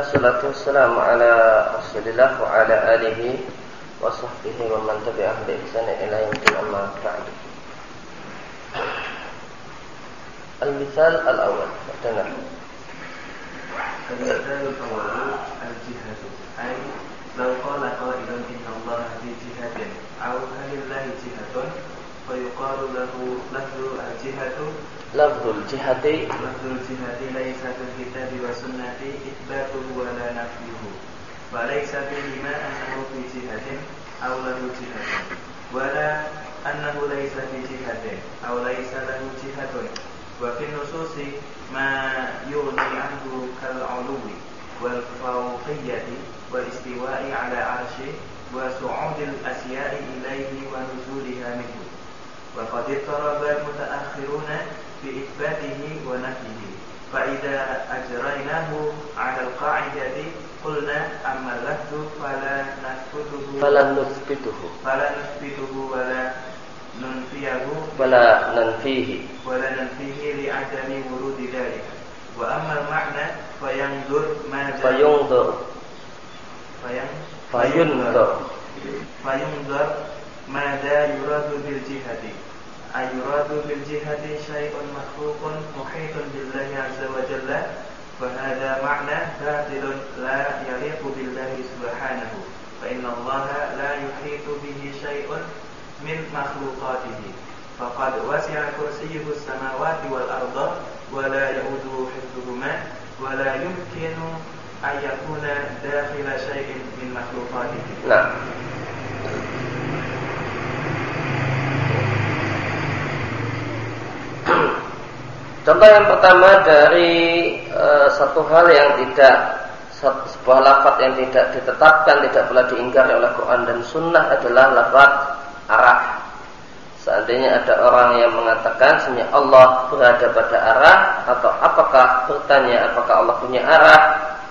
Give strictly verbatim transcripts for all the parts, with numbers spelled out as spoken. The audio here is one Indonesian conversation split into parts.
wassalatu wassalamu ala Rasulillah wa ala alihi wa sahbihi wa man tabi'ahum bi ihsan ila yaumil amma ba'd. Al-misal al-awwal. Dengar. Al-misal al-awwal al-jihad. Ay law qala qailun inna Allah bi jihadin aw halillahi jihadun fa yuqalu lahu lahu al-jihadu Lafzul jihadi Lafzul jihadi laisa fil kitabi wa sunnati itsbatuhu wa la nafyuhu wa laisa fihi ma annahu fi jihadin aw lahu jihadun wa la annahu laisa fi jihadin aw laisa lahu jihadun wa fi nususi ma yughni anhu kal 'uluwi wal fawqiyyati wal istiwa'i 'ala 'arsyi wa su'udil asya'i ilayhi wa nuzuliha minhu wa qad taraba mutaakhiruna bi itsbatihi wa nafyihi fa idza ajraynahu 'ala al-qa'idati qulna amma lafzu fala nasbutuhu fala nusbituhu fala nusbituhu wala nunfiyahu wala nanfihi wala nanfihi li 'adami wurudi dzalika wa amma al-ma'na fayanzur ma fayunzur fayang fayunzur fayunzur ma da yuradu bil jihadi ayuradu bil jihadi syai'un makhluqun muhitun billahi azza wa jalla wa hadha ma'na batilun la yaliqu billahi subhanahu fa inna allaha la yuhitu bihi syai'un min makhluqatihi faqad wasi'a kursiyyuhu as-samawati wal arda wa la ya'uduhu hifdhuhuma wa la yumkinu an yakuna dakhila syai'in min makhluqatihi. Nah, contoh yang pertama dari e, satu hal yang tidak satu, sebuah lafaz yang tidak ditetapkan, tidak pula diingkari oleh Quran dan Sunnah adalah lafaz arah. Seandainya ada orang yang mengatakan sebenarnya Allah berada pada arah, atau apakah bertanya apakah Allah punya arah,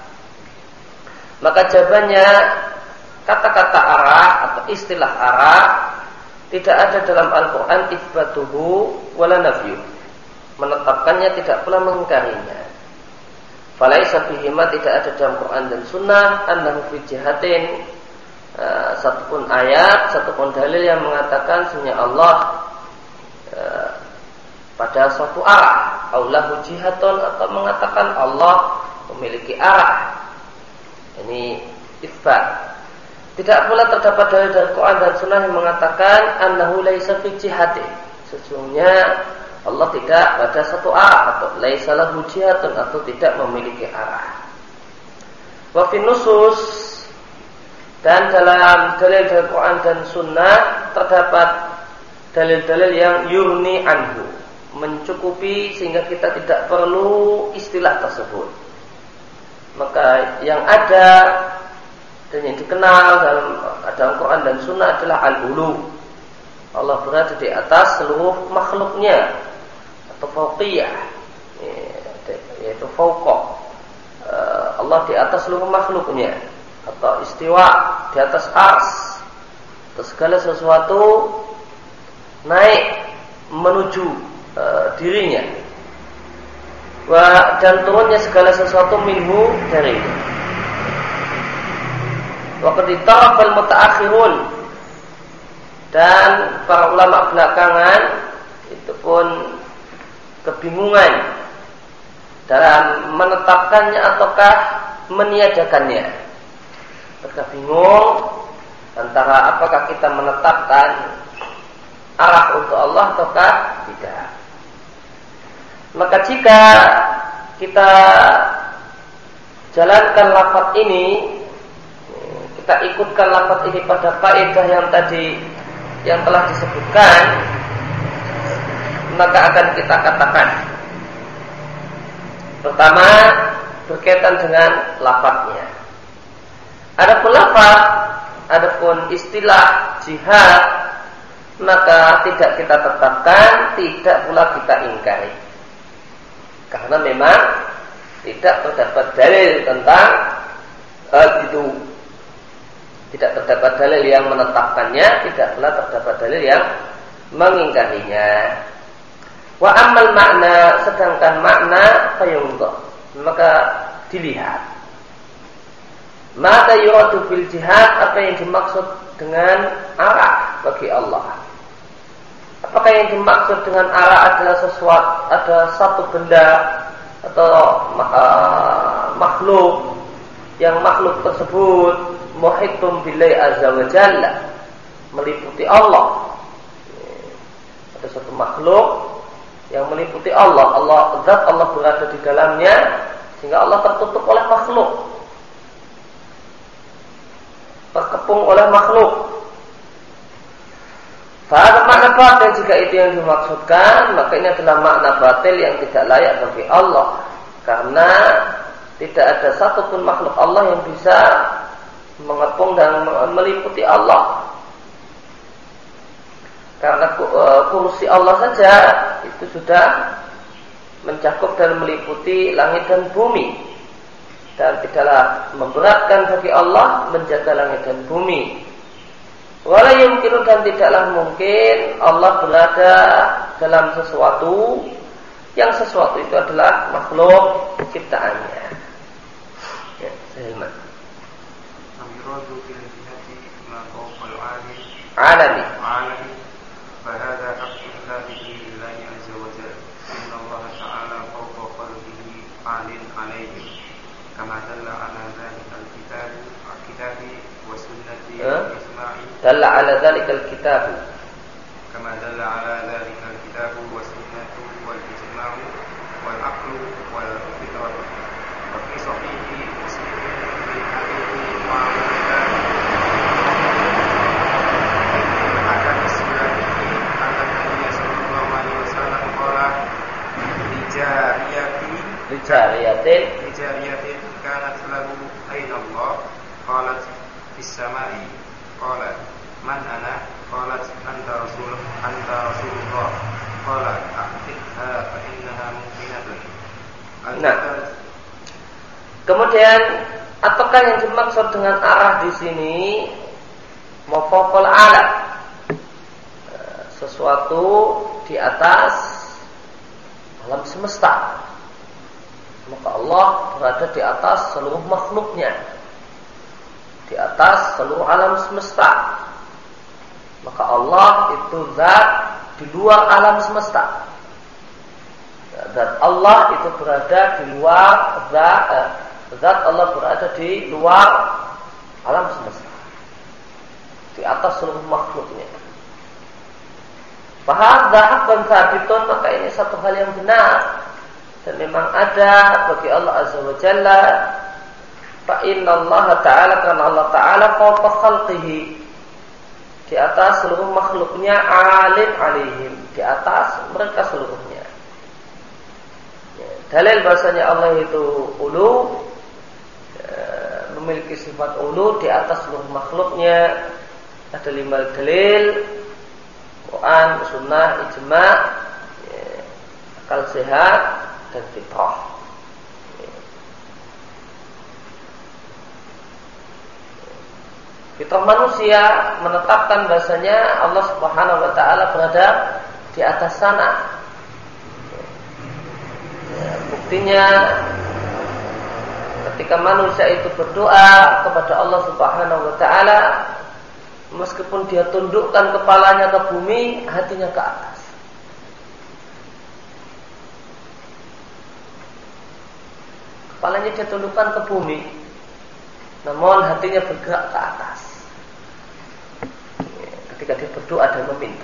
maka jawabannya kata-kata arah atau istilah arah tidak ada dalam Al-Quran itsbatuhu wala nafyuhu, menetapkannya tidak pula mengingkarinya. Falaisa bihima, tidak ada dalam Quran dan Sunnah annahu fi jihadin, uh, satupun ayat, satupun dalil yang mengatakan sebenarnya Allah uh, pada suatu arah, aulahu jihadun, atau mengatakan Allah memiliki arah. Ini itsbat. Tidak pula terdapat dalil dari Quran dan Sunnah yang mengatakan annahu laisa fi jihadin, sesungguhnya Allah tidak pada satu arah, atau laisa lahu jihadun, atau tidak memiliki arah. Wa fi nusus, dan dalam dalil dari Quran dan Sunnah terdapat dalil-dalil yang yurni anhu, mencukupi sehingga kita tidak perlu istilah tersebut. Maka yang ada dan yang dikenal dalam dalam Quran dan Sunnah adalah al-ulu. Allah berada di atas seluruh makhluknya, atau fauqiyah, yaitu fauqa, Allah di atas seluruh makhluknya, atau istiwa, di atas ars, atau segala sesuatu naik menuju uh, dirinya, wa, dan turunnya segala sesuatu minhu darinya. Wa qad tarafal mutaakhirun, dan para ulama belakangan itu pun kebingungan dalam menetapkannya ataukah meniadakannya. Mereka bingung antara apakah kita menetapkan arah untuk Allah ataukah tidak. Maka jika kita jalankan lafaz ini, kita ikutkan lafaz ini pada kaidah yang tadi yang telah disebutkan, maka akan kita katakan pertama berkaitan dengan lafaznya. Adapun lafaz, adapun istilah jihad, maka tidak kita tetapkan, tidak pula kita ingkari, karena memang tidak terdapat dalil tentang hal itu. Tidak terdapat dalil yang menetapkannya, tidak pula terdapat dalil yang mengingkarinya. Wa ammal makna, sedangkan makna fayungdha, maka dilihat. Mata yuradu bil jihad, apa yang dimaksud dengan arah bagi Allah? Apakah yang dimaksud dengan arah adalah sesuatu, ada satu benda atau uh, makhluk yang makhluk tersebut muhitum billahi azza wa jalla, meliputi Allah? Ada satu makhluk yang meliputi Allah, Allah zat Allah berada di dalamnya sehingga Allah tertutup oleh makhluk, terkepung oleh makhluk. Pada makna batil, jika itu yang dimaksudkan, maka ini adalah makna batil yang tidak layak bagi Allah, karena tidak ada satupun makhluk Allah yang bisa mengepung dan meliputi Allah. Karena kursi Allah saja itu sudah mencakup dan meliputi langit dan bumi, dan tidaklah memberatkan bagi Allah menjaga langit dan bumi. Wala yumkinu, dan tidaklah mungkin Allah berada dalam sesuatu yang sesuatu itu adalah makhluk ciptaannya. Ya, Hilman. Amiradu fil jihati ma fawqa al-'alim alami. Alami. Fahada haqqullah billahi azza wa jalla. Inna Allah ta'ala fawqa khalqihi 'alin 'alayhi. Kama dalla 'ala dhalika al-kitab al-kitabi wa sunnati wa ijma'i. Dalla 'ala dhalika al-kitab. Kama dalla 'ala dhalika al-kitab wa sunnatu wal ijma'u wal aqlu wal fitrah. Wa fi sahihi Muslim min hadithi Muawiyah ada bismillahirrahmanirrahim anna Nabi sallallahu alaihi wasallam qala lijariyati Lijariyatin lijariyatin kanat lahu ayna Allah qalat fis samai qalat man ana qalat anta rasul anta rasulullah qalat a'tiqha fa innaha mu'minatun. Nah, kemudian apakah yang dimaksud dengan arah di sini? Mafaqul alam, sesuatu di atas alam semesta. Maka Allah berada di atas seluruh makhluknya, di atas seluruh alam semesta. Maka Allah itu zat di luar alam semesta. Zat Allah itu berada di luar zat, eh, zat Allah berada di luar alam semesta, di atas seluruh makhluknya. Fahadza haqqun tsabitun, maka ini satu hal yang benar dan memang ada bagi Allah azza wa jalla. Fa inna Allah ta'ala, karena Allah ta'ala fawqa khalqihi, di atas seluruh makhluknya, alin alaihim, di atas mereka seluruhnya. Ya, dalil bahasanya Allah itu ulu, ya, memiliki sifat ulu di atas seluruh makhluknya. Ada lima dalil: Quran, Sunnah, Ijma', ya, akal sehat, dan fitrah. Fitrah manusia menetapkan bahasanya Allah Subhanahu wa ta'ala berada di atas sana. Ya, buktinya ketika manusia itu berdoa kepada Allah Subhanahu wa ta'ala, meskipun dia tundukkan kepalanya ke bumi, hatinya ke atas. Kepalanya dia tundukkan ke bumi, namun hatinya bergerak ke atas ketika dia berdoa dan meminta.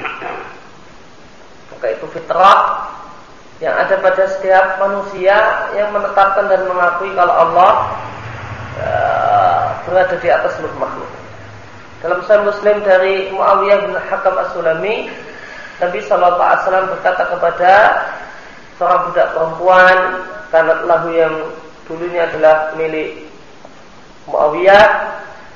Maka itu fitrah yang ada pada setiap manusia yang menetapkan dan mengakui kalau Allah uh, berada di atas seluruh makhluk. Dalam Sahih Muslim dari Muawiyah bin Hakam As-Sulami, Nabi Sallallahu Alaihi Wasallam berkata kepada seorang budak perempuan, kanat lahu, yang dulunya adalah milik Muawiyah,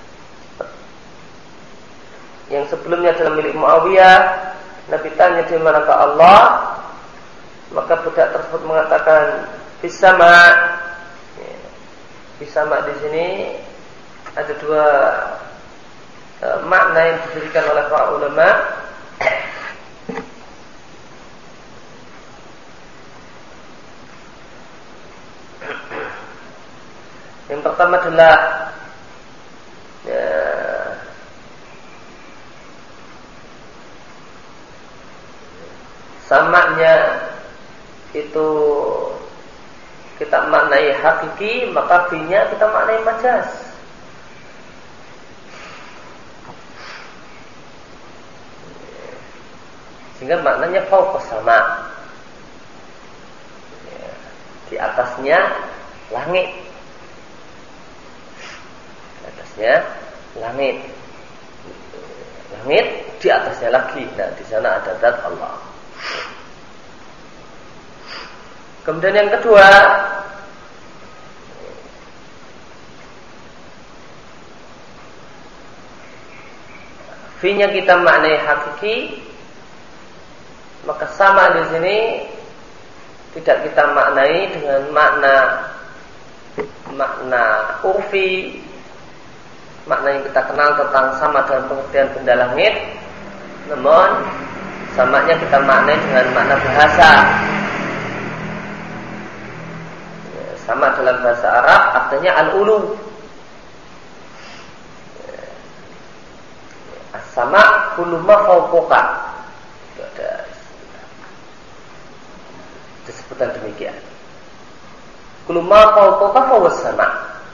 yang sebelumnya adalah milik Muawiyah. Nabi tanya di manakah Allah, maka budak tersebut mengatakan bisama. Bisama di sini ada dua e, makna yang diberikan oleh para ulama. Yang pertama adalah itu kita maknai hakiki, maka fi-nya kita maknai majaz. Sehingga maknanya fauqas sama, di atasnya langit, di atasnya langit, langit di atasnya lagi. Nah, di sana ada zat Allah. Kemudian yang kedua, fi-nya kita maknai hakiki, maka sama di sini tidak kita maknai dengan makna makna urfi, makna yang kita kenal tentang sama dalam pengertian benda langit, namun samanya kita maknai dengan makna bahasa. Sama dalam bahasa Arab artinya al-ulu. As-sama kullu ma fawqa. Itu ada disebutkan demikian. Kullu ma fawqa fa huwa sama.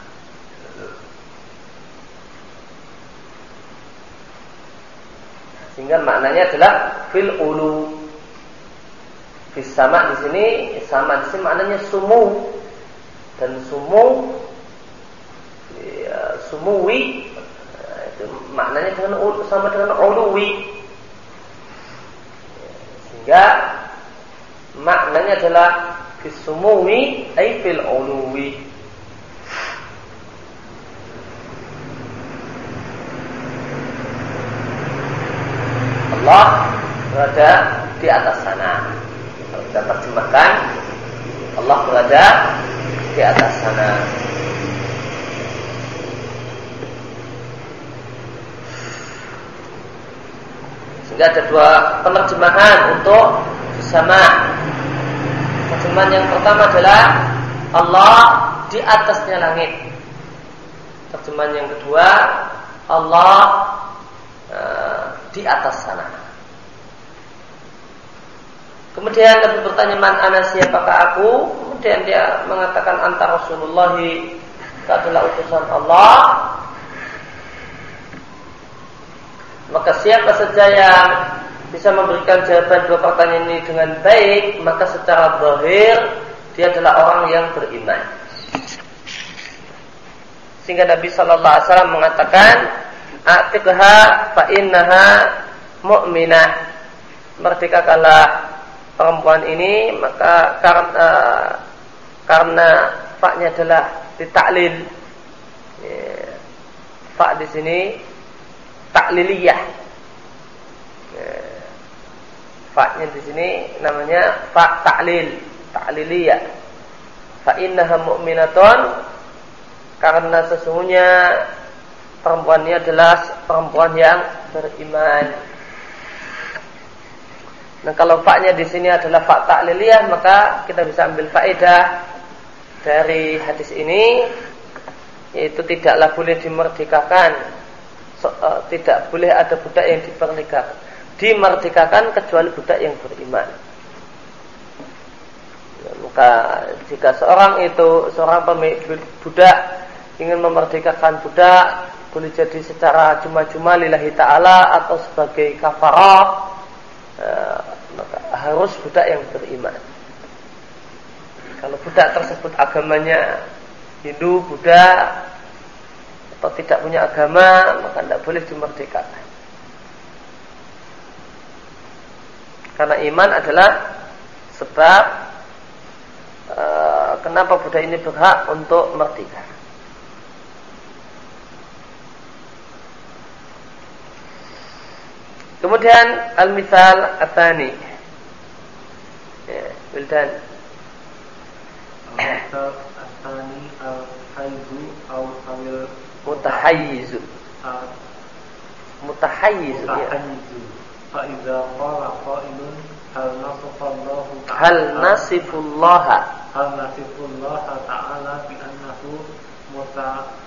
Sehingga maknanya adalah fil ulu. Fis sama di sini, sama di sini maknanya sumu. Dan sumu ya, sumuwi itu maknanya dengan sama dengan uluwi, sehingga maknanya adalah fis sumuwi ay fil uluwi. Allah berada di atas sana. Kalau kita terjemahkan, Allah berada di atas sana. Sehingga ada dua penerjemahan untuk sama. Terjemahan yang pertama adalah Allah di atasnya langit. Terjemahan yang kedua, Allah uh, di atas sana. Kemudian Nabi bertanya, man ana, siapakah aku? Kemudian dia mengatakan, anta Rasulullah, itu adalah utusan Allah. Maka siapa saja yang bisa memberikan jawaban dua pertanyaan ini dengan baik, maka secara zahir dia adalah orang yang beriman. Sehingga Nabi Sallallahu Alaihi Wasallam mengatakan, atiqha fa innaha mu'minah. Merdekakanlah perempuan ini, maka karena karena fa-nya adalah ditaklil. Ya, fa di sini takliliyah. Ya, fa-nya di sini namanya fa taklil, takliliyah. Fa innaha mu'minatun, karena sesungguhnya perempuan ini adalah perempuan yang beriman. Nah, kalau fa-nya di sini adalah fa ta'liliyah, maka kita bisa ambil faedah dari hadis ini, yaitu tidaklah boleh dimerdekakan, so, uh, tidak boleh ada budak yang dipernikahan, dimerdekakan kecuali budak yang beriman. Nah, maka jika seorang itu seorang pemilik budak ingin memerdekakan budak, boleh jadi secara cuma-cuma lillahi ta'ala atau sebagai kafarah. Uh, maka harus budak yang beriman. Kalau budak tersebut agamanya Hindu, Buddha, atau tidak punya agama, maka tidak boleh dimerdekakan. Karena iman adalah sebab uh, kenapa budak ini berhak untuk merdeka. Kemudian al-mithal atsani, ya, Wildan. Al-mithal atsani al-haizu aw tawil mutahayyizu. Mutahayyizu. Mutahayyizu. Fa idza qala qailun hal nasifallahu ta'ala Hal nasifullaha hal nasifullaha ta'ala bi annahu muta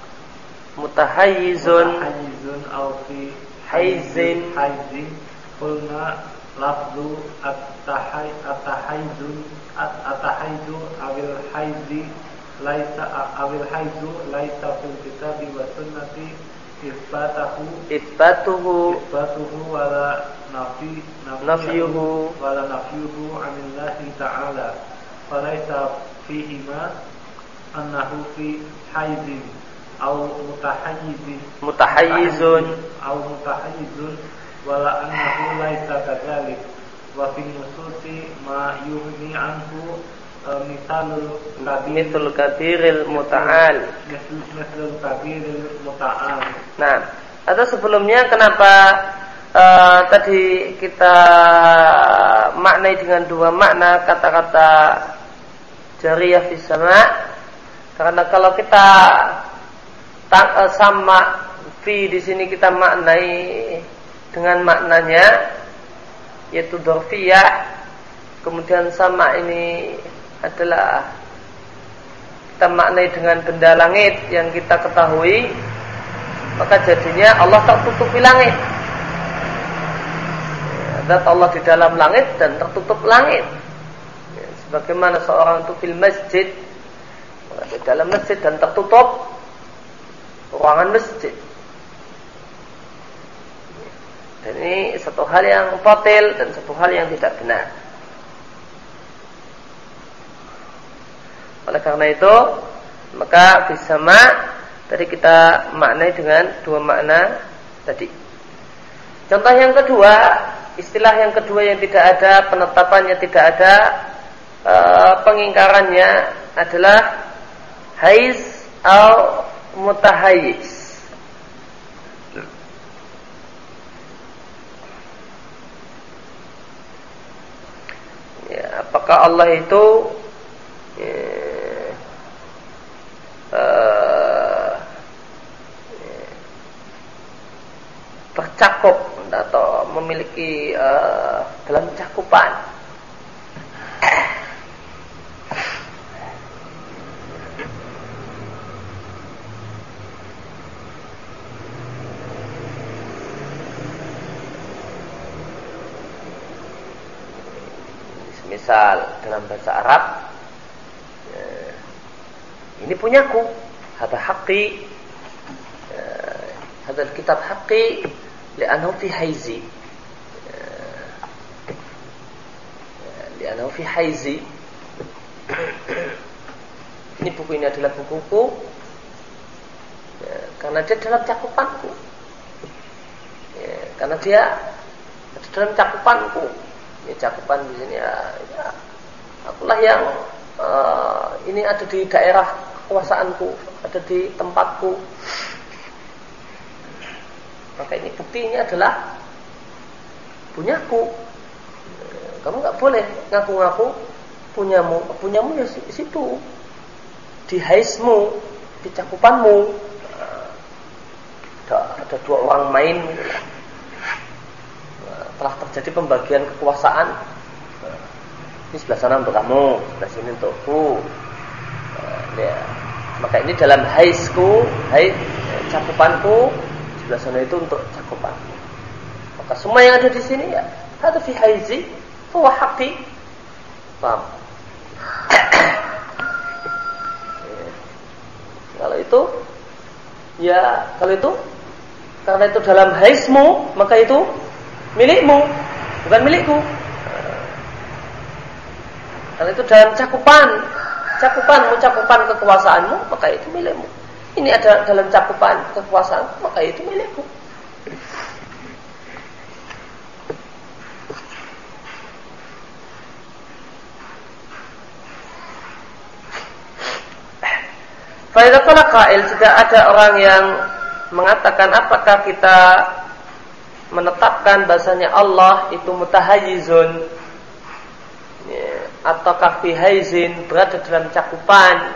mutahayyizun mutahayyizun aw fi haizin haizin qulna lafzu at-tahay at-tahayzu at-tahayzu awil haizi laisa awil haizu laisa fil kitabi wa sunnati isbatahu isbatuhu isbatuhu wala nafi nafyuhu wala nafyuhu anillahi ta'ala falaisa fihi ma annahu fi haizin aw mutahayyizin mutahayyizun aw mutahayyizun wala annahu laisa kadzalik wa fi nususi ma yuhni anhu misalul kabir mitul kabiril muta'al misalul kabiril muta'al. Nah, atau sebelumnya kenapa uh, tadi kita maknai dengan dua makna kata-kata jariyah fis sama? Karena kalau kita ta- uh, sama fi di sini kita maknai dengan maknanya yaitu dzarfiyah, kemudian sama ini adalah kita maknai dengan benda langit yang kita ketahui, maka jadinya Allah tertutupi langit. Zat Allah di dalam langit dan tertutup langit. Ya, sebagaimana seorang itu fil masjid, di dalam masjid dan tertutup ruangan masjid. Dan ini satu hal yang batil dan satu hal yang tidak benar. Oleh karena itu, maka bisama tadi kita maknai dengan dua makna tadi. Contoh yang kedua, istilah yang kedua yang tidak ada penetapannya, tidak ada e, pengingkarannya adalah haiz atau mutahayyiz. Ya, apakah Allah itu ya, uh, ya, tercakup atau memiliki uh, dalam cakupan? Misal dalam bahasa Arab, eh, ini punyaku, hada haqqi, eh, hada kitab haqqi, li'annahu fi haizi, eh, li'annahu fi haizi. Ini buku ini adalah bukuku, eh, karena dia dalam cakupanku, eh, karena dia ada dalam cakupanku. Ini cakupan di sini ya, ya akulah yang uh, ini ada di daerah kekuasaanku, ada di tempatku. Maka ini bukti ini adalah punyaku. Kamu nggak boleh ngaku-ngaku punyamu, punyamu ya di situ, di haizmu, di cakupanmu. Ada, ada dua orang main. Telah terjadi pembagian kekuasaan. Ini sebelah sana untuk kamu, sebelah sini untukku. Ya. Maka ini dalam haizku, haiz cakupanku, sebelah sana itu untuk cakupanku. Maka semua yang ada di sini ya, ada fi haizi, huwa haqqi. Paham? Ya. Kalau itu, ya kalau itu, karena itu dalam haizmu, maka itu milikmu, bukan milikku. Kalau itu dalam cakupan, cakupanmu, cakupan kekuasaanmu, maka itu milikmu. Ini ada dalam cakupan kekuasaan, maka itu milikku. Faidah qala qail, jika ada orang yang mengatakan apakah kita menetapkan bahasanya Allah itu mutahayyizun, ya, ataukah fi haizin, berada dalam cakupan,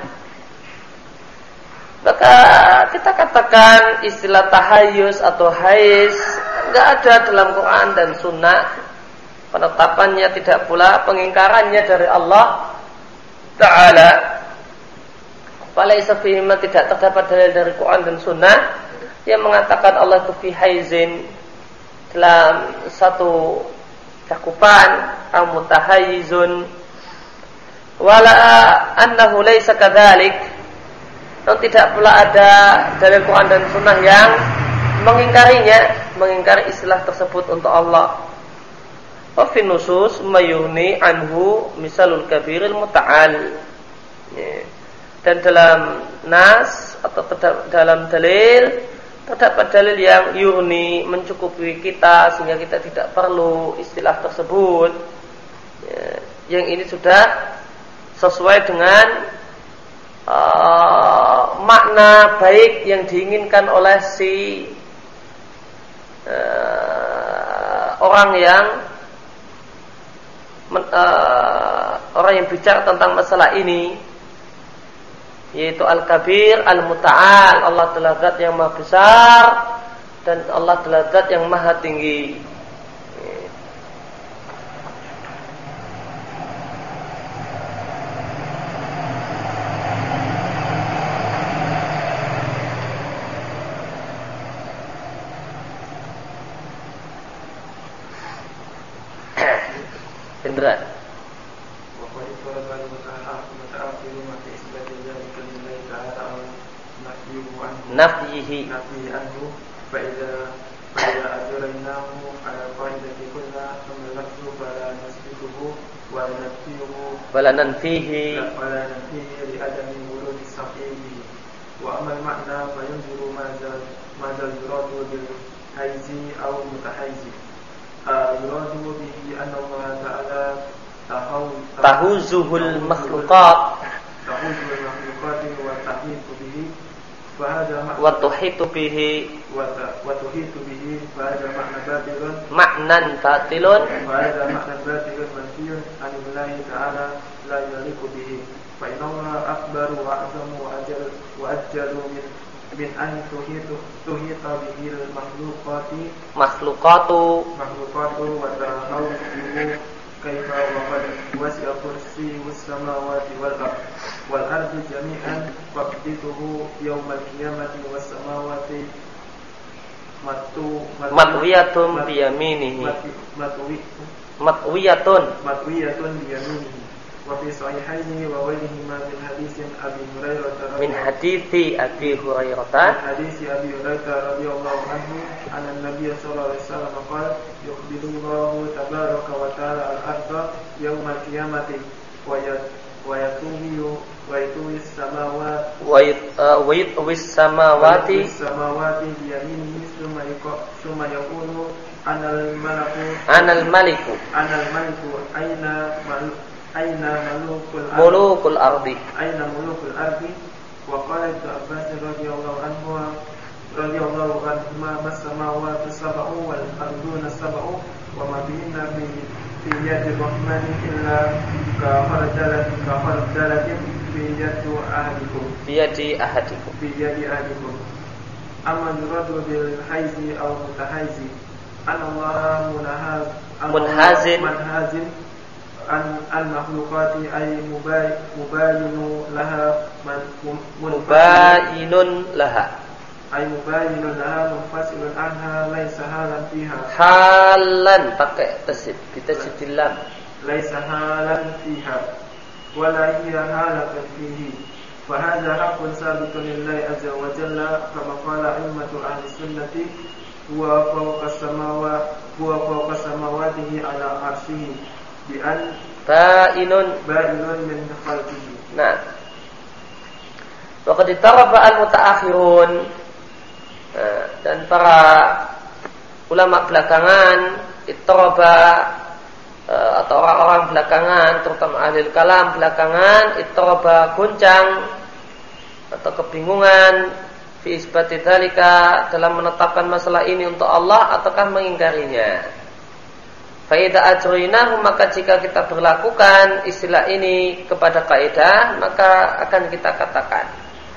maka kita katakan istilah tahayyuz atau haiz enggak ada dalam Quran dan Sunnah. Penetapannya tidak pula pengingkarannya dari Allah Ta'ala. Falaisa fihi ma, tidak terdapat dalil dari Quran dan Sunnah yang mengatakan Allah itu fi haizin, dalam satu cakupan atau mutahayyizun wala annahu laisa kadzalik, dan tidak pula ada dalil Quran dan Sunnah yang mengingkarinya, mengingkari istilah tersebut untuk Allah. Wa fi nusus mayuni anhu misalul kabiril muta'al. Dan dalam nas atau dalam dalil terdapat dalil yang yurni, mencukupi kita sehingga kita tidak perlu istilah tersebut. Yang ini sudah sesuai dengan uh, makna baik yang diinginkan oleh si uh, orang yang men, uh, orang yang bicara tentang masalah ini, yaitu Al-Kabir Al-Muta'al. Allah adalah zat yang maha besar dan Allah adalah zat yang maha tinggi. Indra. Nafyihi nafyi anhu fa idza fa idza ajraynahu ala qaidati kulli famlakhu fala nasbiquhu wa nafyuhu wala nanfihi wala nanfihi li adami wurudi sahihi wa amal ma'na fa yunziru ma zal ma zal yuradu bil hayzi aw mutahayzi yuradu bihi anna Allah ta'ala tahuzuhul makhluqat tahuzuhul makhluqat wa tahitu bihi wa tuhitu bihi wa tuhitu bihi fa hadha ma'na batilun ma'nan batilun fa hadha ma'na batilun manfiyun anillahi ta'ala la yaliqu bihi fa inna Allah akbaru wa a'zamu wa ajal wa ajjalu min min an tuhitu tuhita bihi al makhluqati makhluqatu makhluqatu wa ta'awudu kaifa wa qad wasi'a kursiyyus samawati wal ardh wal ardi jami'an waqtituhu yaumal qiyamati was samawati matu matwiyatun bi yaminihi matwi matwiyatun matwiyatun bi yaminihi wa fi sahihaini wa ghayrihima min hadisin Abi Hurairah min hadithi Abi Hurairah min hadisi Abi Hurairah radhiyallahu anhu anna an-nabiy sallallahu alaihi wasallam qala yukhbirullahu tabaraka wa ta'ala al-ardha yaumal qiyamati wa wa yatuhu wa yatuhu as-samawati wa yatuhu as-samawati as-samawati bi yaminihi thumma yaqulu thumma yaqulu ana al-malaku ana al-maliku ana al-maliku aina aina mulukul mulukul ardi aina mulukul ardi wa qala Ibnu Abbas radhiyallahu anhu radhiyallahu anhu ma as-samawati sab'u wal arduna sab'u wa ma bihunna bi fi yadi rahmani illa ka khardalatin ka khardalatin fi yadi ahadikum fi yadi ahadikum fi yadi ahadikum amma yuradu bil hayzi aw mutahayzi an Allah munahaz munhazin munhazin an al-makhluqati ay mubayinu laha mubayinun laha ay mubayinun laha munfasilun anha laisa halan fiha halan pakai tasdid bitasdidil lam laisa halan fiha wala hiya halatun fihi fa hadha haqqun sabitun lillahi azza wa jalla kama qala a'immatu ahli sunnati huwa fawqa samawati huwa fawqa samawatihi ala arsyihi bi an ba'inun ba'inun min khalqihi. Nah, waqad taraba al-mutaakhirun, dan para ulama belakangan ittaraba, atau orang-orang belakangan terutama ahli kalam belakangan ittaraba goncang atau kebingungan fi isbati dzalika dalam menetapkan masalah ini untuk Allah ataukah mengingkarinya. Fa'idha ajrinahu, maka jika kita berlakukan istilah ini kepada kaidah, maka akan kita katakan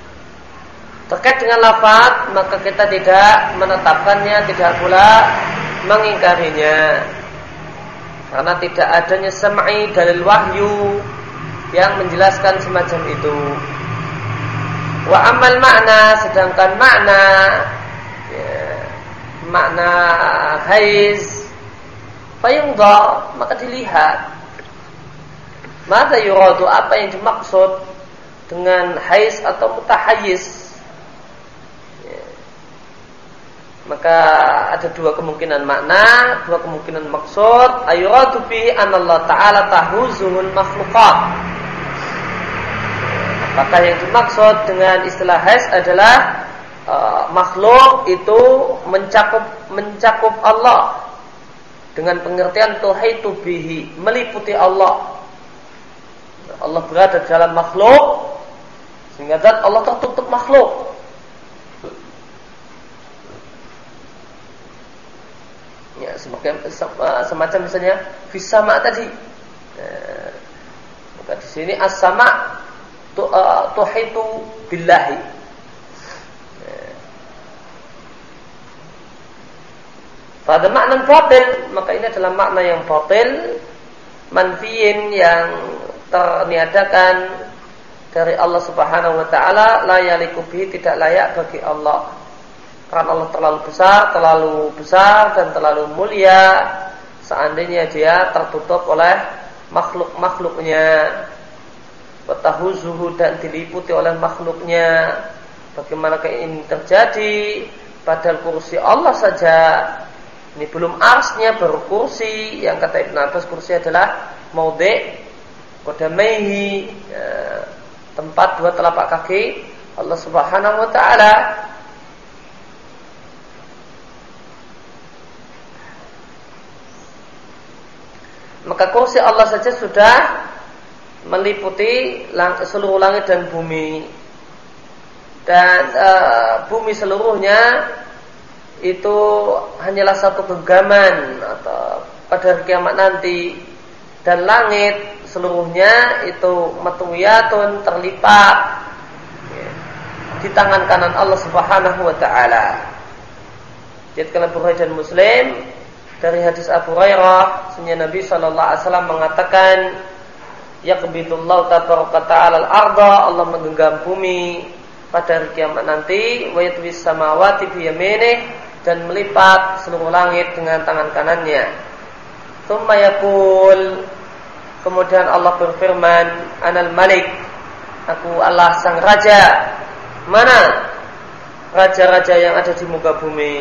terkait dengan lafaz, maka kita tidak menetapkannya, tidak pula mengingkarinya, karena tidak adanya sam'i dalil wahyu yang menjelaskan semacam itu. Wa amal makna, sedangkan makna ya, makna haiz fayunzar, maka dilihat. Mada yuradu, apa yang dimaksud dengan haiz atau mutahayyiz. Ya. Maka ada dua kemungkinan makna, dua kemungkinan maksud. Ayuradu bihi anallah ta'ala tahuzuhul makhluqat. Apakah yang dimaksud dengan istilah haiz adalah uh, makhluk itu mencakup mencakup Allah dengan pengertian tuhaitu bihi, meliputi Allah. Allah berada dalam makhluk sehingga zat Allah tertutup makhluk. Ya, sebagai semacam misalnya fis-sama tadi. Nah, maka di sini as-sama tu, uh, tuhitu billahi. Nah. Pada makna batil, maka ini adalah makna yang batil, manfiin, yang terniadakan dari Allah Subhanahu wa taala, la yaliku bihi, tidak layak bagi Allah. Karena Allah terlalu besar, terlalu besar dan terlalu mulia seandainya dia tertutup oleh makhluk-makhluknya. Wa tahuzuhu, dan diliputi oleh makhluknya. Bagaimana ini terjadi? Padahal kursi Allah saja, ini belum arsnya, baru kursi. Yang kata Ibn Abbas, kursi adalah maudhi' qadamaihi, ya, tempat dua telapak kaki Allah Subhanahu wa taala. Maka kursi Allah saja sudah meliputi lang- seluruh langit dan bumi. Dan uh, bumi seluruhnya itu hanyalah satu genggaman atau pada hari kiamat nanti. Dan langit seluruhnya itu matwiyatun, terlipat, ya, di tangan kanan Allah Subhanahu wa taala. Diriwayatkan Bukhari dan Muslim dari hadis Abu Hurairah, sunnya Nabi sallallahu alaihi wasallam mengatakan, yaqbidullahu tabaraka ta'ala al-ardha, Allah menggenggam bumi pada hari kiamat nanti, wa yatwis samawati bi yaminih, dan melipat seluruh langit dengan tangan kanannya. Tsumma yaqul, kemudian Allah berfirman, Anal Malik, aku Allah sang raja. Mana raja-raja yang ada di muka bumi?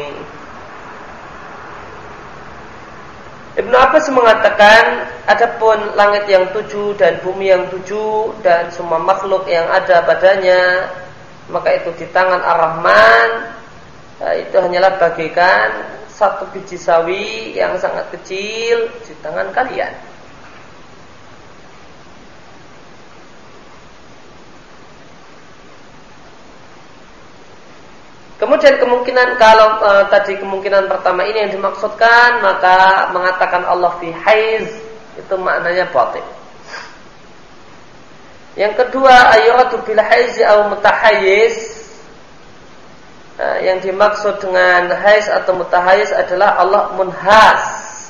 Ibnu Abbas mengatakan, adapun langit yang tujuh dan bumi yang tujuh dan semua makhluk yang ada padanya, maka itu di tangan Ar-Rahman, itu hanyalah bagaikan satu biji sawi yang sangat kecil di tangan kalian. Kemudian kemungkinan kalau e, tadi kemungkinan pertama ini yang dimaksudkan, maka mengatakan Allah fi haiz itu maknanya batil. Yang kedua, ayyuradu bil haiz au mutahayyiz, e, yang dimaksud dengan haiz atau mutahayyiz adalah Allah munhaz,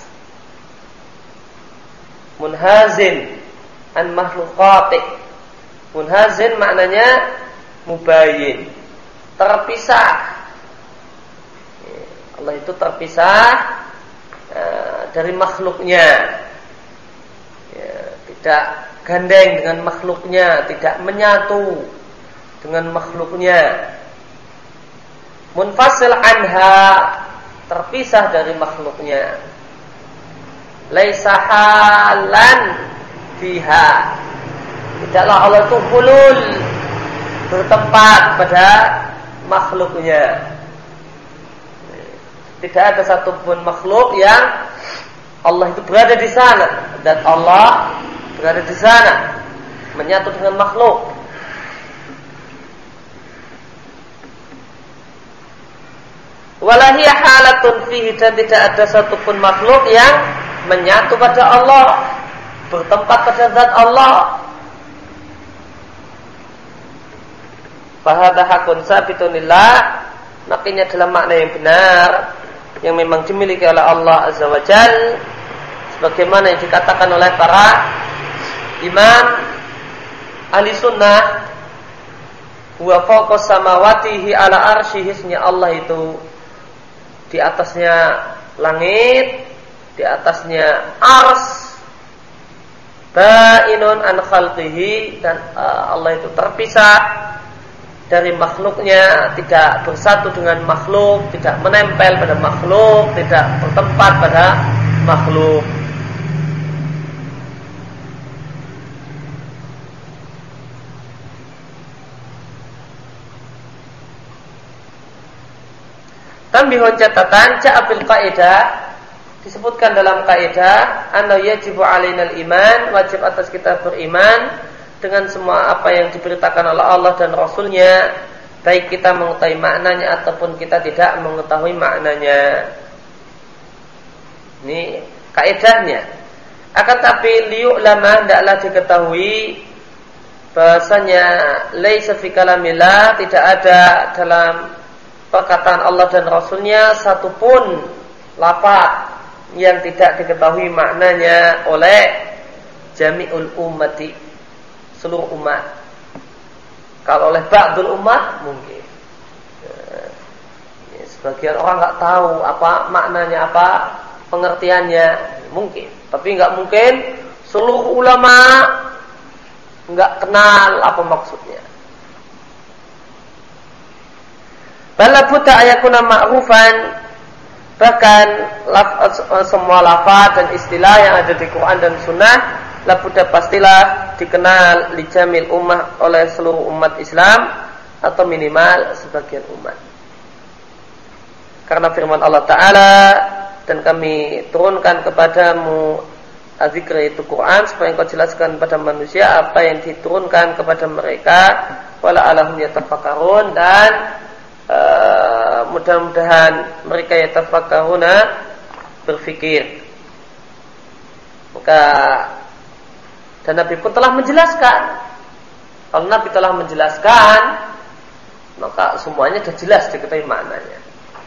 munhazin an makhluqati. Munhazin maknanya mubayyin, terpisah. Allah itu terpisah uh, dari makhluknya, ya, tidak gandeng dengan makhluknya, tidak menyatu dengan makhluknya. Munfasil anha, terpisah dari makhluknya. Laisa halan fiha, tidaklah Allah itu hulul, bertempat pada makhluknya. Tidak ada satupun makhluk yang Allah itu berada di sana dan Allah berada di sana, menyatu dengan makhluk. Walahiyah halatun fihi, dan tidak ada satupun makhluk yang menyatu pada Allah, bertempat pada zat Allah. Fahadha hakun sabitunillah, makanya dalam makna yang benar yang memang dimiliki oleh Allah Azza wa Jal, sebagaimana yang dikatakan oleh para imam ahli sunnah, huwa fawqa samawatihi ala arsyihi, Allah itu di atasnya langit di atasnya ars, ba'inun an khalqihi, dan uh, Allah itu terpisah dari makhluknya, tidak bersatu dengan makhluk, tidak menempel pada makhluk, tidak bertempat pada makhluk. Tambihun catatan, ja'a fil qaidah, disebutkan dalam kaidah, anna yajibu alainal iman, wajib atas kita beriman dengan semua apa yang diberitakan oleh Allah dan Rasulnya, baik kita mengetahui maknanya ataupun kita tidak mengetahui maknanya. Ini kaidahnya. Akan tapi liyu'lama, hendaklah diketahui bahasanya laisa fi kalamillah, tidak ada dalam perkataan Allah dan Rasulnya satupun lafaz yang tidak diketahui maknanya oleh jami'ul ummati, seluruh umat. Kalau oleh ba'dul umat mungkin ya, sebagian orang nggak tahu apa maknanya, apa pengertiannya, mungkin. Tapi nggak mungkin seluruh ulama nggak kenal apa maksudnya. Bala buta ayakuna ma'rufan, bahkan laf, semua lafaz dan istilah yang ada di Quran dan Sunnah labuda pastilah dikenal lijamil ummah, oleh seluruh umat Islam atau minimal sebagian umat. Karena firman Allah Ta'ala, dan kami turunkan kepadamu azikra, itu Quran, supaya engkau jelaskan pada manusia apa yang diturunkan kepada mereka, wala alahum yatafakkarun, dan Uh, mudah-mudahan mereka yatafakkaruna, berfikir. Maka dan Nabi pun telah menjelaskan. Kalau Nabi telah menjelaskan, maka semuanya sudah jelas diketahui maknanya.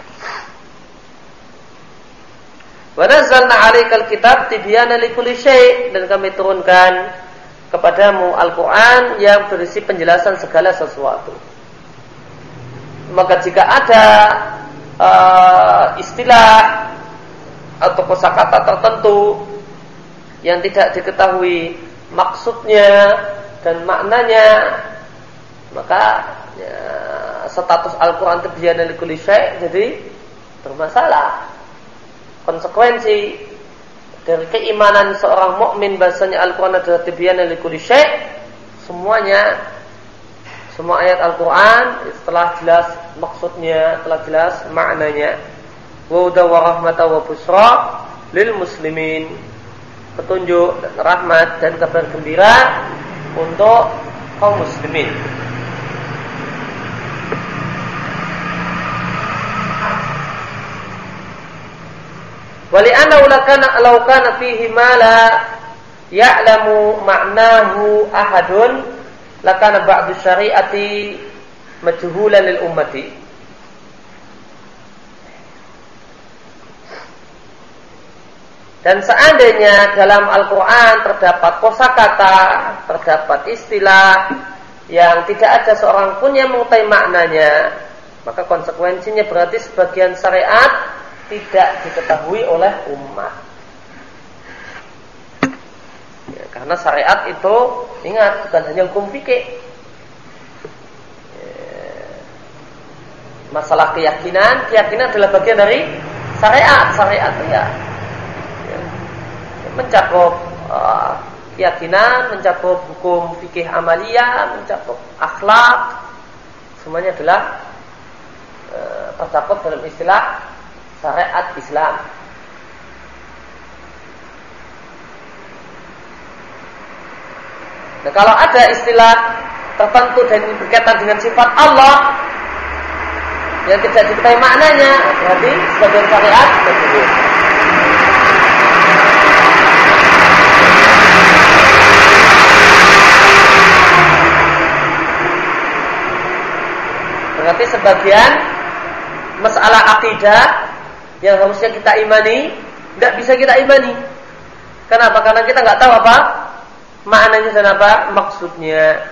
Wa nazzalna 'alaikal kitab tibyana likulli syai', dan kami turunkan kepadamu Al-Qur'an yang berisi penjelasan segala sesuatu. Maka jika ada uh, istilah atau kosakata tertentu yang tidak diketahui maksudnya dan maknanya, maka ya, status Al-Quran tibyanan likulli syai' jadi bermasalah. Konsekuensi dari keimanan seorang mukmin bahasanya Al-Quran adalah tibyanan likulli syai', semuanya, semua ayat Al-Quran setelah jelas maksudnya, telah jelas maknanya. Wa hudan wa rahmatan wa busra lil muslimin, petunjuk dan rahmat dan kabar gembira untuk kaum muslimin. Wa li'annahu lakana law kana fihi ma la ya'lamu ma'nahu ahadun lakana ba'du syari'ati majhulan lil ummati. Dan seandainya dalam Al-Quran terdapat kosakata, terdapat istilah yang tidak ada seorang pun yang mengetahui maknanya, maka konsekuensinya berarti sebagian syariat tidak diketahui oleh umat. Ya, karena syariat itu, ingat, bukan hanya hukum fikih. Ya, masalah keyakinan, keyakinan adalah bagian dari syariat. Syariat itu ya, ya mencakup uh, keyakinan, mencakup hukum fikih amaliyah, mencakup akhlak, semuanya adalah uh, tercakup dalam istilah syariat Islam. Nah, kalau ada istilah tertentu dan berkaitan dengan sifat Allah yang tidak diketahui maknanya, berarti sebagian syariat berbeda. Berarti sebagian masalah akidah yang harusnya kita imani tidak bisa kita imani. Kenapa? Karena kita nggak tahu apa maknanya dan apa maksudnya.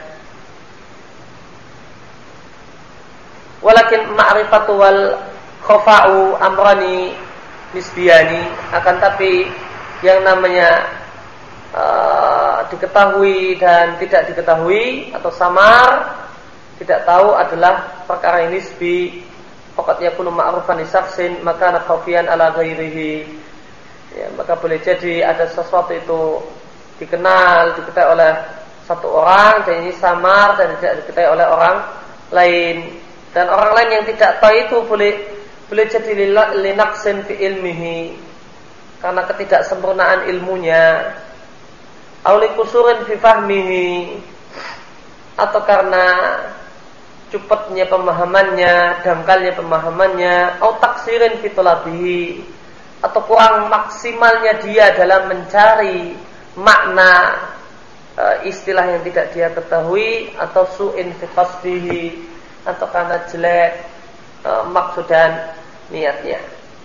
Walakin ma'rifatu wal khafa'u amrani, nisbiyani, akan tapi yang namanya uh, diketahui dan tidak diketahui atau samar, tidak tahu adalah perkara yang nisbi. Faqad yakunu ma'rufan li syakhsin maka khafiyan ala ghairihi. Ya, maka boleh jadi ada sesuatu itu dikenal, diketahui oleh satu orang dan ini samar dan tidak diketahui oleh orang lain. Dan orang lain yang tidak tahu itu boleh boleh jadi linaqsin fi ilmihi, karena ketidaksempurnaan ilmunya, auli kusurin fi fahmihi, atau karena cupetnya pemahamannya, dangkalnya pemahamannya, au taksirin fi talabihi, atau kurang maksimalnya dia dalam mencari makna e, istilah yang tidak dia ketahui, atau su'in fi qasdihi, atau karena jelek e, maksud dan niatnya.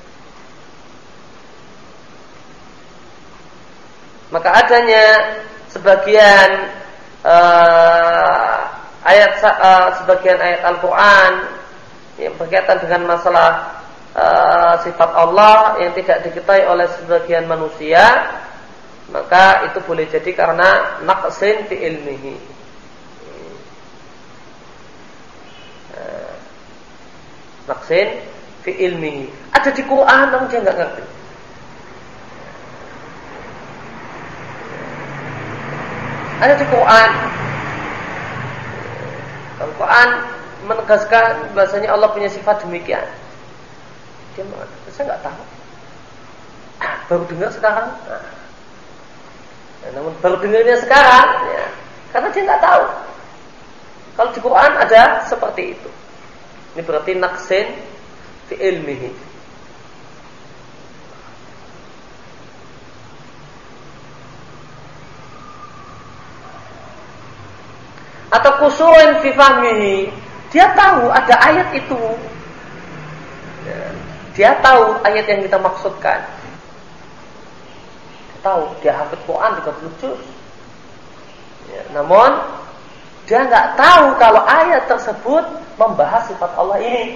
Maka adanya sebagian uh, ayat uh, sebagian ayat Al-Quran yang berkaitan dengan masalah uh, sifat Allah yang tidak diketahui oleh sebagian manusia, maka itu boleh jadi karena naqsin fi ilmihi. Uh, naqsin fi ilmihi. Ada di Quran namun dia nggak ngerti. Ada di Quran. Al-Quran menegaskan bahasanya Allah punya sifat demikian. Dia mengatakan, saya nggak tahu. Ah, baru dengar sekarang. Nah. Ya, namun baru dengarnya sekarang, ya, karena dia nggak tahu. Kalau di Quran ada seperti itu. Ini berarti naqsin fi ilmihi. Atau kusurin fi fahmihi, dia tahu ada ayat itu, ya, dia tahu ayat yang kita maksudkan, dia tahu, dia hafid Quran tiga puluh juz, ya, namun dia nggak tahu kalau ayat tersebut membahas sifat Allah ini.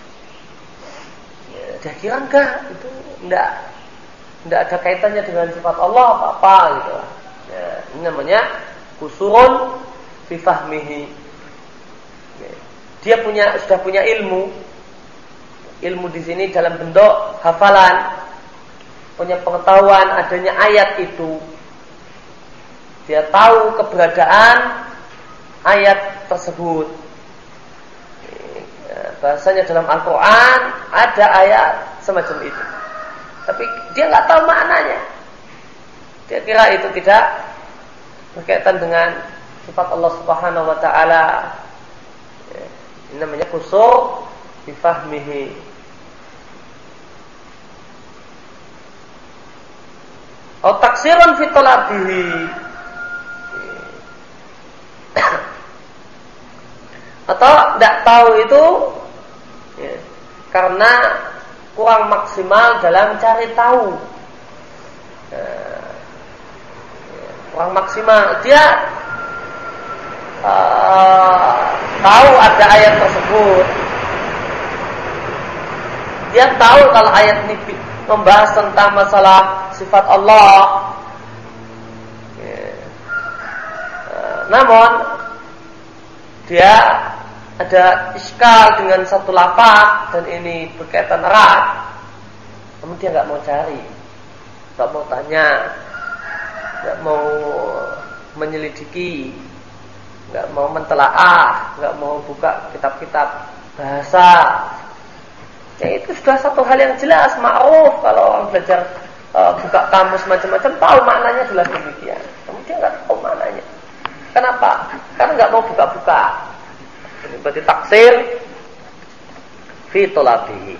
Ya, dia kira enggak, itu enggak, enggak ada kaitannya dengan sifat Allah apa-apa gitu. Ya, ini namanya kusurun fi fahmihi. Dia punya sudah punya ilmu. Ilmu di sini dalam bentuk hafalan, punya pengetahuan adanya ayat itu. Dia tahu keberadaan ayat tersebut. Bahasanya dalam Al-Quran ada ayat semacam itu, tapi dia nggak tahu maknanya. Dia kira itu tidak berkaitan dengan sifat Allah Subhanahu wa taala. Ya, ini namanya kusur bi fahmihi. Atau taksirun fi talabihi. Atau tidak tahu itu ya, karena kurang maksimal dalam cari tahu. Ya, ya, kurang maksimal dia Uh, tahu ada ayat tersebut, dia tahu kalau ayat ini membahas tentang masalah sifat Allah, yeah. uh, namun dia ada iskal dengan satu lafaz dan ini berkaitan erat, namun dia nggak mau cari, nggak mau tanya, nggak mau menyelidiki, nggak mau mentelaah, nggak mau buka kitab-kitab bahasa. Ya, itu sudah satu hal yang jelas, ma'ruf kalau orang belajar uh, buka kamus macam-macam tahu maknanya jelas demikian. Namun dia nggak tahu maknanya. Kenapa? Karena nggak mau buka-buka. Ini berarti taksir fi talabihi.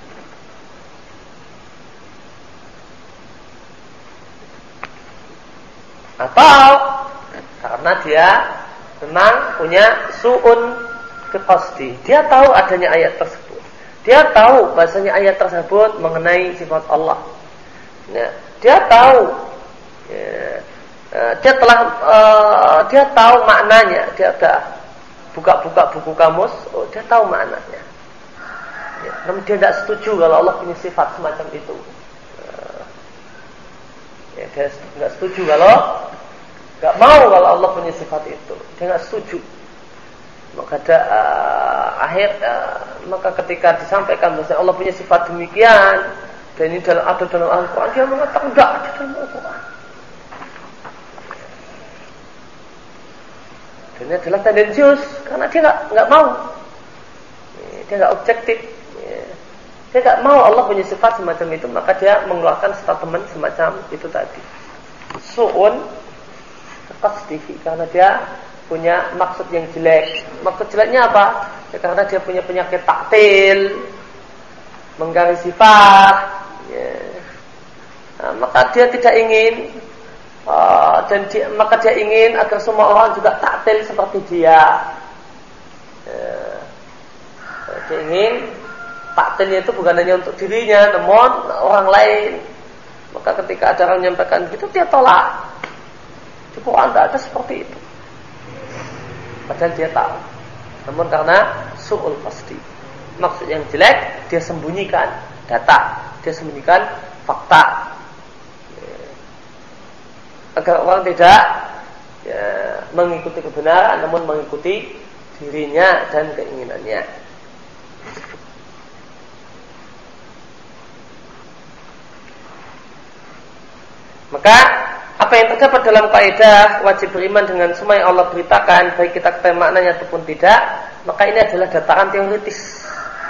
Atau karena dia memang punya su'un fi qasdi. Dia tahu adanya ayat tersebut. Dia tahu bahasanya ayat tersebut mengenai sifat Allah. Ya, dia tahu. Ya, dia telah uh, dia tahu maknanya. Dia sudah buka-buka buku kamus. Oh, dia tahu maknanya. Ya, namun dia tidak setuju kalau Allah punya sifat semacam itu. Ya, dia tidak setuju kalau nggak mau kalau Allah punya sifat itu. Dia nggak setuju. Maka ada uh, akhir uh, maka ketika disampaikan bahwa Allah punya sifat demikian dan ini dalam ada dalam Al-Quran, dia mengatakan enggak ada dalam Al-Quran. Dan ini adalah tendensius karena dia nggak nggak mau, dia nggak objektif, dia nggak mau Allah punya sifat semacam itu, maka dia mengeluarkan statement semacam itu tadi. Su'un qasdihi, karena dia punya maksud yang jelek. Maksud jeleknya apa? Ya, karena dia punya penyakit taktil, mengingkari sifat. Ya. Nah, maka dia tidak ingin, uh, dan dia, maka dia ingin agar semua orang juga taktil seperti dia. Ya. Dia ingin taktilnya itu bukan hanya untuk dirinya, namun orang lain. Maka ketika ada orang menyampaikan gitu, dia tolak. Di Quran tidak ada seperti itu. Padahal dia tahu. Namun karena su'ul qasdi, maksud yang jelek, dia sembunyikan data, dia sembunyikan fakta, agar orang tidak ya, mengikuti kebenaran, namun mengikuti dirinya dan keinginannya. Maka apa yang terdapat dalam kaidah wajib beriman dengan semua yang Allah beritakan, baik kita ketahui maknanya ataupun tidak, maka ini adalah dataran teoritis.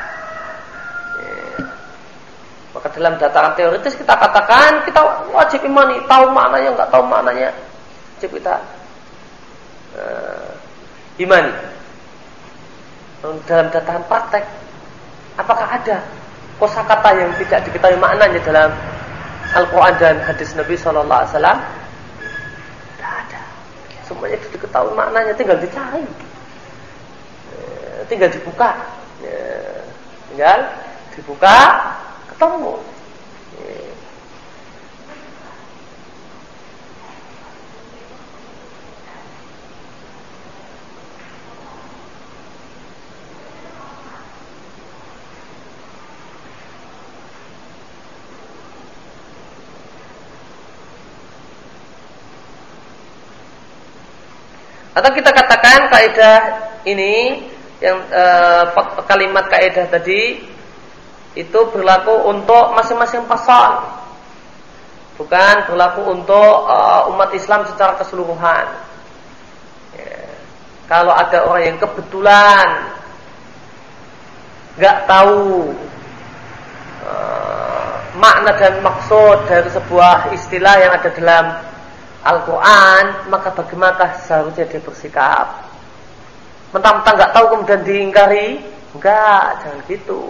Ya. Maka dalam dataran teoritis kita katakan kita wajib imani, tahu maknanya nggak tahu maknanya, wajib kita uh, imani. Dalam dataran praktek, apakah ada kosakata yang tidak diketahui maknanya dalam Al-Quran dan hadis Nabi Sallallahu Alaihi Wasallam? Tidak ada. Semuanya itu diketahui maknanya, tinggal dicari, tinggal dibuka, tinggal dibuka, ketemu. Atau kita katakan kaidah ini yang e, kalimat kaidah tadi itu berlaku untuk masing-masing pasal, bukan berlaku untuk e, umat Islam secara keseluruhan. Ya. Kalau ada orang yang kebetulan nggak tahu e, makna dan maksud dari sebuah istilah yang ada dalam Al-Quran, maka bagaimana seharusnya dia bersikap? Mentang-mentang nggak tahu kemudian diingkari? Enggak, jangan gitu.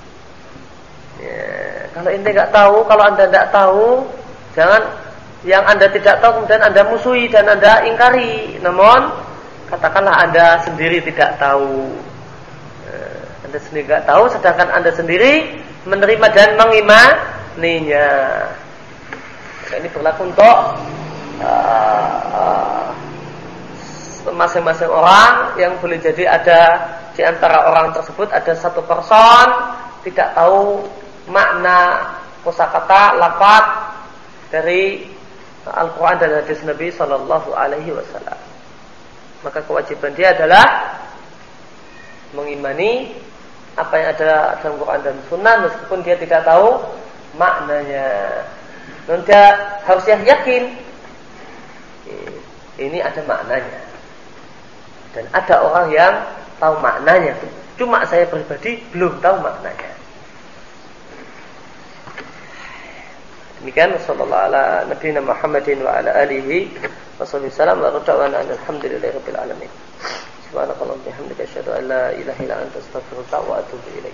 Ya, kalau ente nggak tahu, kalau anda nggak tahu, jangan yang anda tidak tahu kemudian anda musuhi dan anda ingkari. Namun katakanlah anda sendiri tidak tahu, ya, anda sendiri nggak tahu, sedangkan anda sendiri menerima dan mengimaninya. Nah, ini berlaku untuk Uh, uh, masing-masing orang, yang boleh jadi ada di antara orang tersebut ada satu person tidak tahu makna kosakata lafaz dari Al-Quran dan hadis Nabi Sallallahu Alaihi Wasallam. Maka kewajiban dia adalah mengimani apa yang ada dalam Quran dan Sunnah meskipun dia tidak tahu maknanya. Dan dia harus yakin ini ada maknanya, dan ada orang yang tahu maknanya. Cuma saya pribadi belum tahu maknanya. Demikian sallallahu ala nabiyina Muhammadin wa ala alihi washabihi wasallam wa radwana alhamdulillahirabbil alamin. Subhanakallahumma bihamdika asyhadu an la ilaha illa anta astaghfiruka wa atubu ilaik.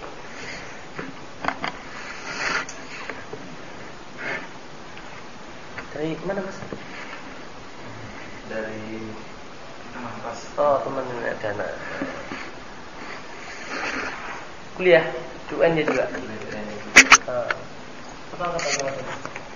Dari mana Mas? Dari teman pas. Oh, teman dana. Kuliah, U N-nya juga. Apa kata